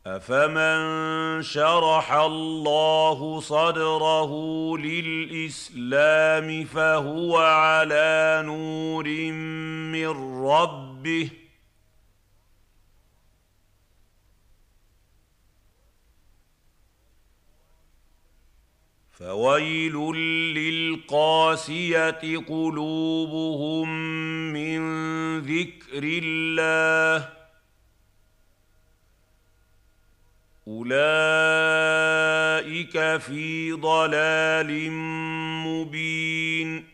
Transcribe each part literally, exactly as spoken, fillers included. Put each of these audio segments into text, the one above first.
أفمن شرح الله صدره للإسلام فهو على نور من ربه فويل للقاسية قلوبهم من ذكر الله أولئك في ضلال مبين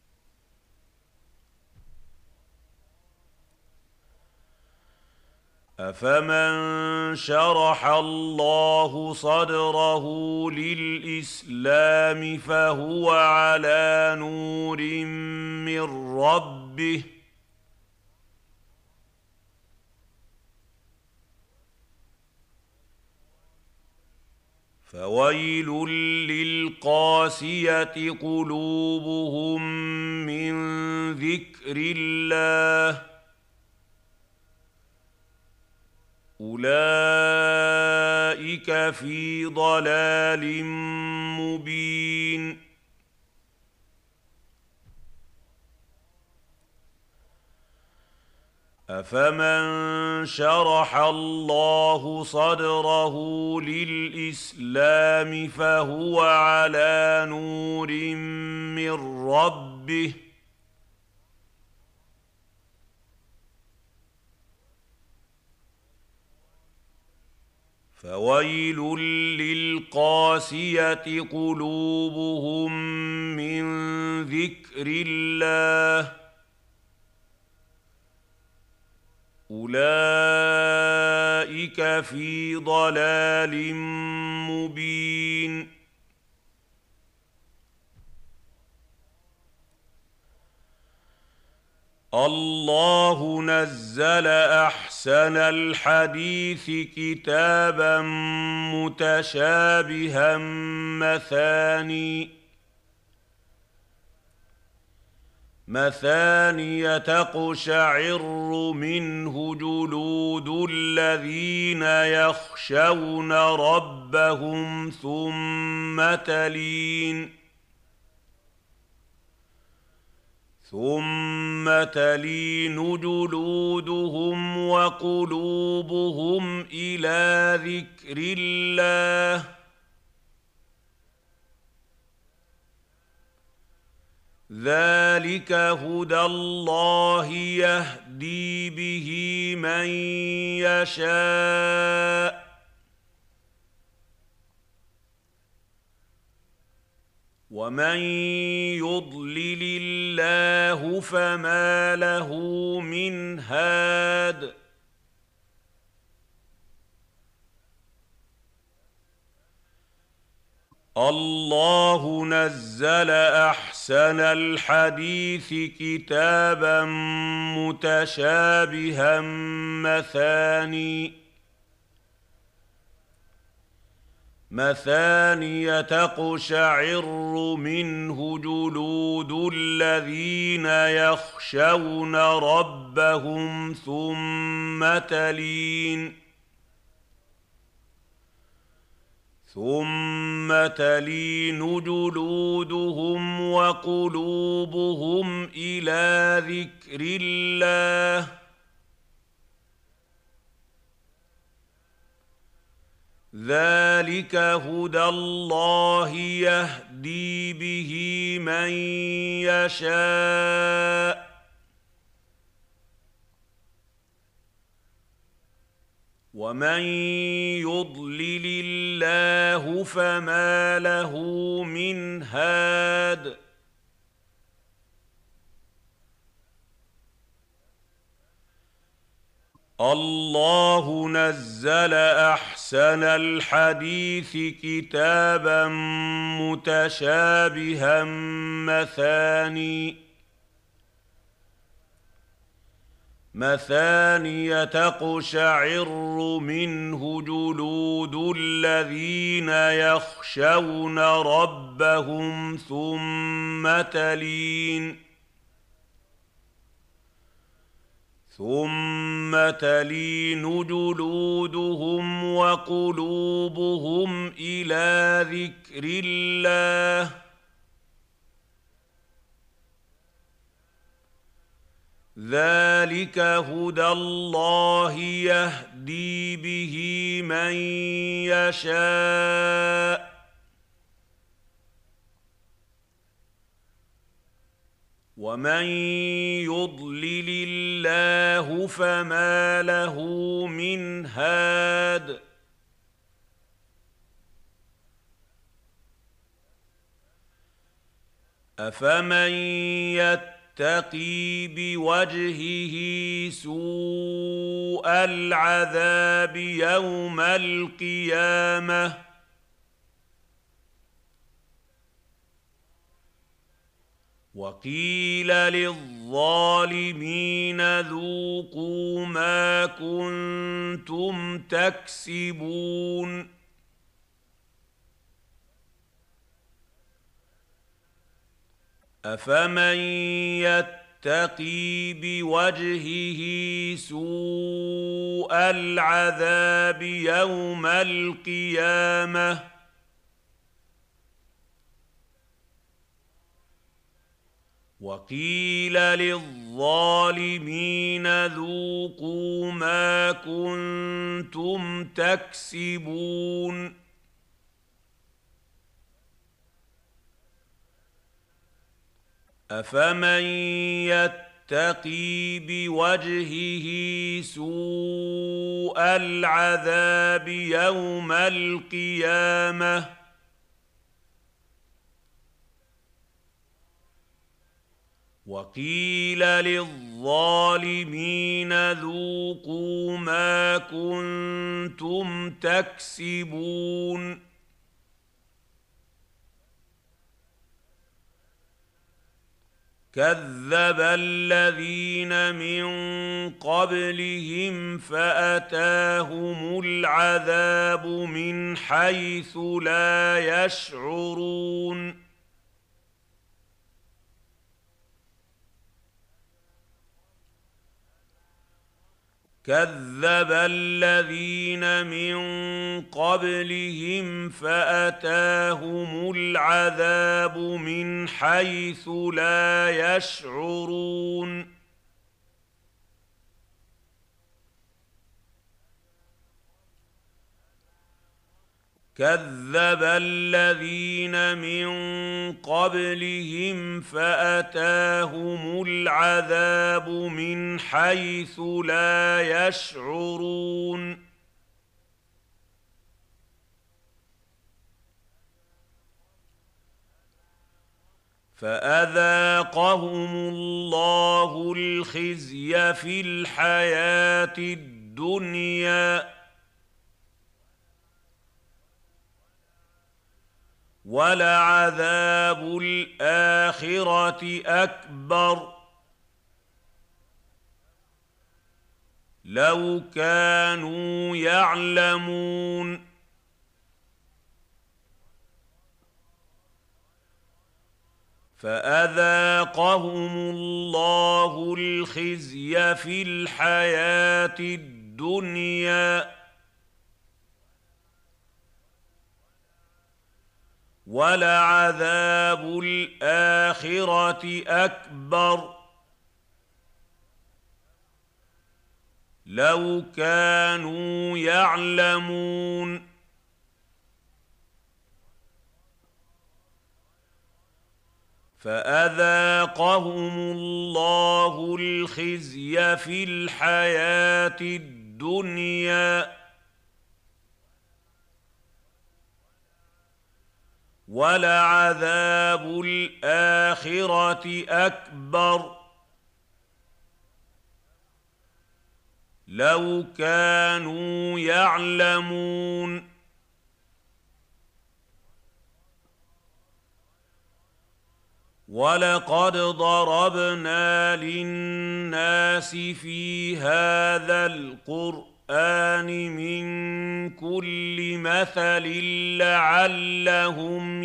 أفمن شرح الله صدره للإسلام فهو على نور من ربه فويل للقاسية قلوبهم من ذكر الله أولئك في ضلال مبين أفمن شرح الله صدره للإسلام فهو على نور من ربه فويل للقاسية قلوبهم من ذكر الله أولئك في ضلال مبين الله نزل أحسن الحديث كتابا متشابها مثاني مثانية تقشعر منه جلود الذين يخشون ربهم ثم تلين ثم تلين جلودهم وقلوبهم إلى ذكر الله ذلك هدى الله يهدي به من يشاء ومن يضلل الله فما له من هاد الله نزل أحسن الحديث كتابا متشابها مثاني مثانية تقشعر منه جلود الذين يخشون ربهم ثم تلين ثم تلين جلودهم وقلوبهم إلى ذكر الله ذلك هدى الله يهدي به من يشاء ومن يضلل الله فما له من هاد الله نزل أحسن الحديث كتابا متشابها مثاني مثانية تقشعر منه جلود الذين يخشون ربهم ثم تلين ثم تلين جلودهم وقلوبهم إلى ذكر الله ذلك هدى الله يهدي به من يشاء ومن يضلل الله فما له من هاد أفمن يتقي بوجهه سوء العذاب يوم القيامة وقيل للظالمين ذوقوا ما كنتم تكسبون أفمن يتقي بوجهه سوء العذاب يوم القيامة وقيل للظالمين ذوقوا ما كنتم تكسبون أفمن يتقي بوجهه سوء العذاب يوم القيامة وقيل للظالمين ذوقوا ما كنتم تكسبون كذب الذين من قبلهم فأتاهم العذاب من حيث لا يشعرون كذب الذين من قبلهم فأتاهم العذاب من حيث لا يشعرون كذب الذين من قبلهم فأتاهم العذاب من حيث لا يشعرون فأذاقهم الله الخزي في الحياة الدنيا ولعذاب الآخرة أكبر لو كانوا يعلمون فأذاقهم الله الخزي في الحياة الدنيا ولعذاب الآخرة أكبر لو كانوا يعلمون فأذاقهم الله الخزي في الحياة الدنيا ولعذاب الآخرة أكبر لو كانوا يعلمون ولقد ضربنا للناس في هذا القرآن من كل مثل لعلهم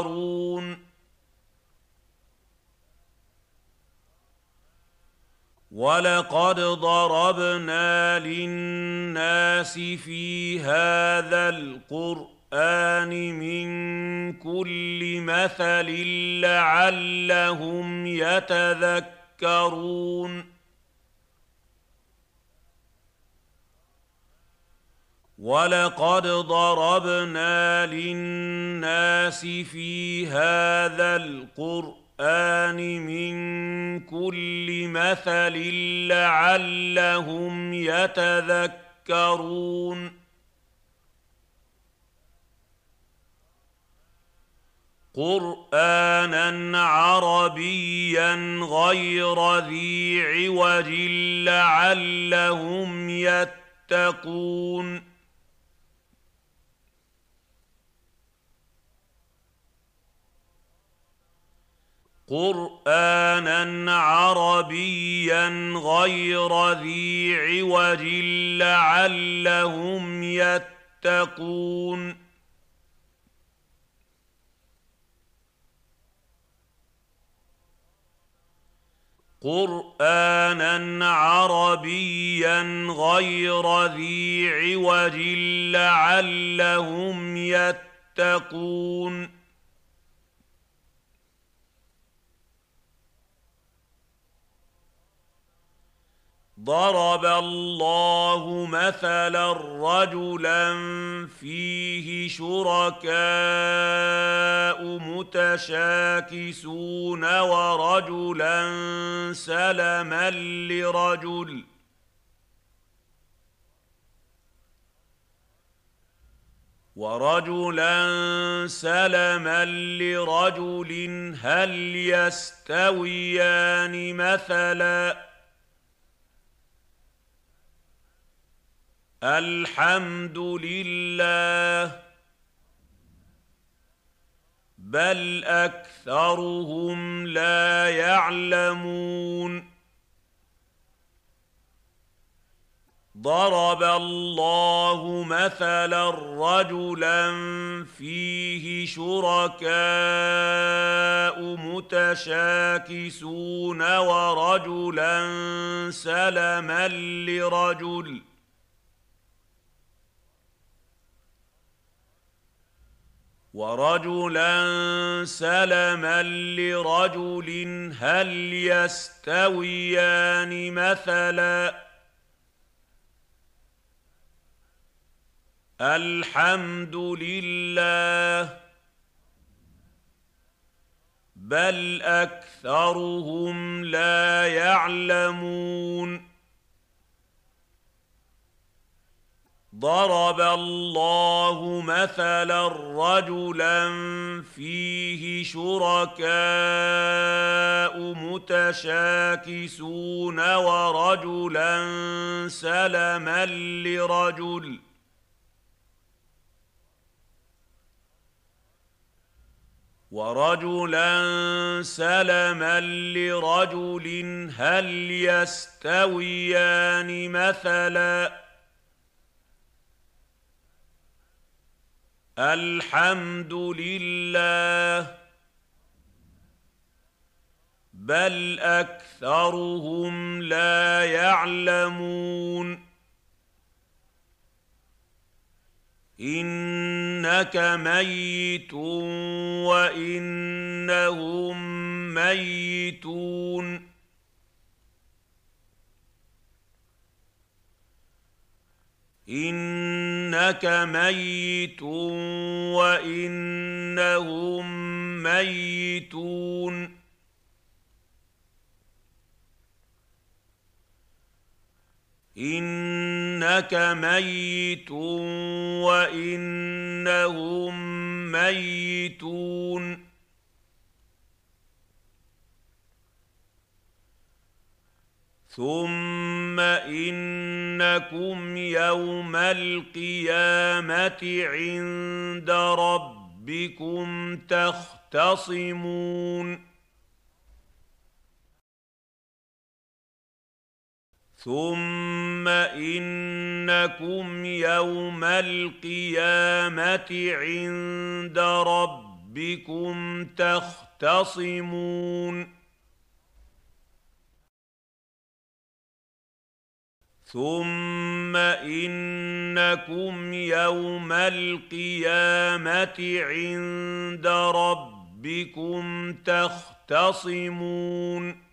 يتذكرون وَلَقَدْ ضَرَبْنَا لِلنَّاسِ فِي هَٰذَا الْقُرْآنِ مِن كُلِّ مَثَلٍ لَّعَلَّهُمْ يَتَذَكَّرُونَ وَلَقَدْ ضَرَبْنَا لِلنَّاسِ فِي هَٰذَا الْقُرْآنِ مِن كُلِّ مَثَلٍ لَّعَلَّهُمْ يَتَذَكَّرُونَ قُرْآنًا عَرَبِيًّا غَيْرَ ذِي عِوَجٍ لَّعَلَّهُمْ يَتَّقُونَ قُرْآنًا عَرَبِيًّا غَيْرَ ذِي عِوَجٍ لَّعَلَّهُمْ يَتَّقُونَ قُرْآنًا عَرَبِيًّا غَيْرَ ذِي عِوَجٍ لَّعَلَّهُمْ يَتَّقُونَ ضَرَبَ اللَّهُ مَثَلًا رَّجُلًا فِيهِ شُرَكَاءُ مُتَشَاكِسُونَ وَرَجُلًا سَلَمًا لِّرَجُلٍ وَرَجُلًا سَلَمًا لِّرَجُلٍ هَلْ يَسْتَوِيَانِ مَثَلًا الْحَمْدُ لِلَّهِ بَلْ أَكْثَرُهُمْ لَا يَعْلَمُونَ ضَرَبَ اللَّهُ مَثَلًا رَّجُلًا فِيهِ شُرَكَاءُ مُتَشَاكِسُونَ وَرَجُلًا سَلَمًا لِّرَجُلٍ وَرَجُلًا سَلَمًا لِّرَجُلٍ هَلْ يَسْتَوِيَانِ مَثَلًا الْحَمْدُ لِلَّهِ بَلْ أَكْثَرُهُمْ لَا يَعْلَمُونَ ضَرَبَ اللَّهُ مَثَلًا رَّجُلًا فِيهِ شُرَكَاءُ مُتَشَاكِسُونَ وَرَجُلًا سَلَمًا لِّرَجُلٍ وَرَجُلًا سَلَمًا لِّرَجُلٍ هَلْ يَسْتَوِيَانِ مَثَلًا الْحَمْدُ لِلَّهِ بَلْ أَكْثَرُهُمْ لَا يَعْلَمُونَ إِنَّكَ مَيِّتٌ وَإِنَّهُم مَّيِّتُونَ إِنَّكَ مَيِّتٌ وَإِنَّهُم مَّيِّتُونَ إِنَّكَ مَيِّتٌ وَإِنَّهُم مَّيِّتُونَ ثُمَّ إِنَّكُمْ يَوْمَ الْقِيَامَةِ عِندَ رَبِّكُمْ تَخْتَصِمُونَ ثُمَّ إِنَّكُمْ يَوْمَ الْقِيَامَةِ عِندَ رَبِّكُمْ تَخْتَصِمُونَ ثم إنكم يوم القيامة عند ربكم تختصمون